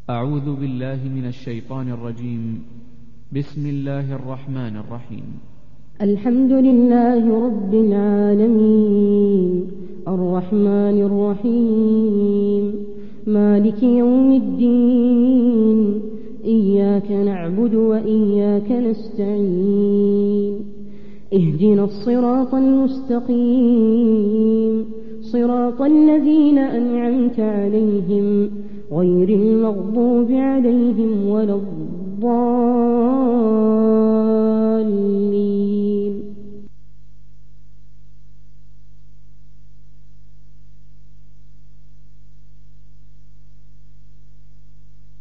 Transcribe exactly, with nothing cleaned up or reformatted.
أعوذ بالله من الشيطان الرجيم. بسم الله الرحمن الرحيم. الحمد لله رب العالمين الرحمن الرحيم مالك يوم الدين إياك نعبد وإياك نستعين اهدنا الصراط المستقيم صراط الذين أنعمت عليهم غير المغضوب عليهم ولا الضالين.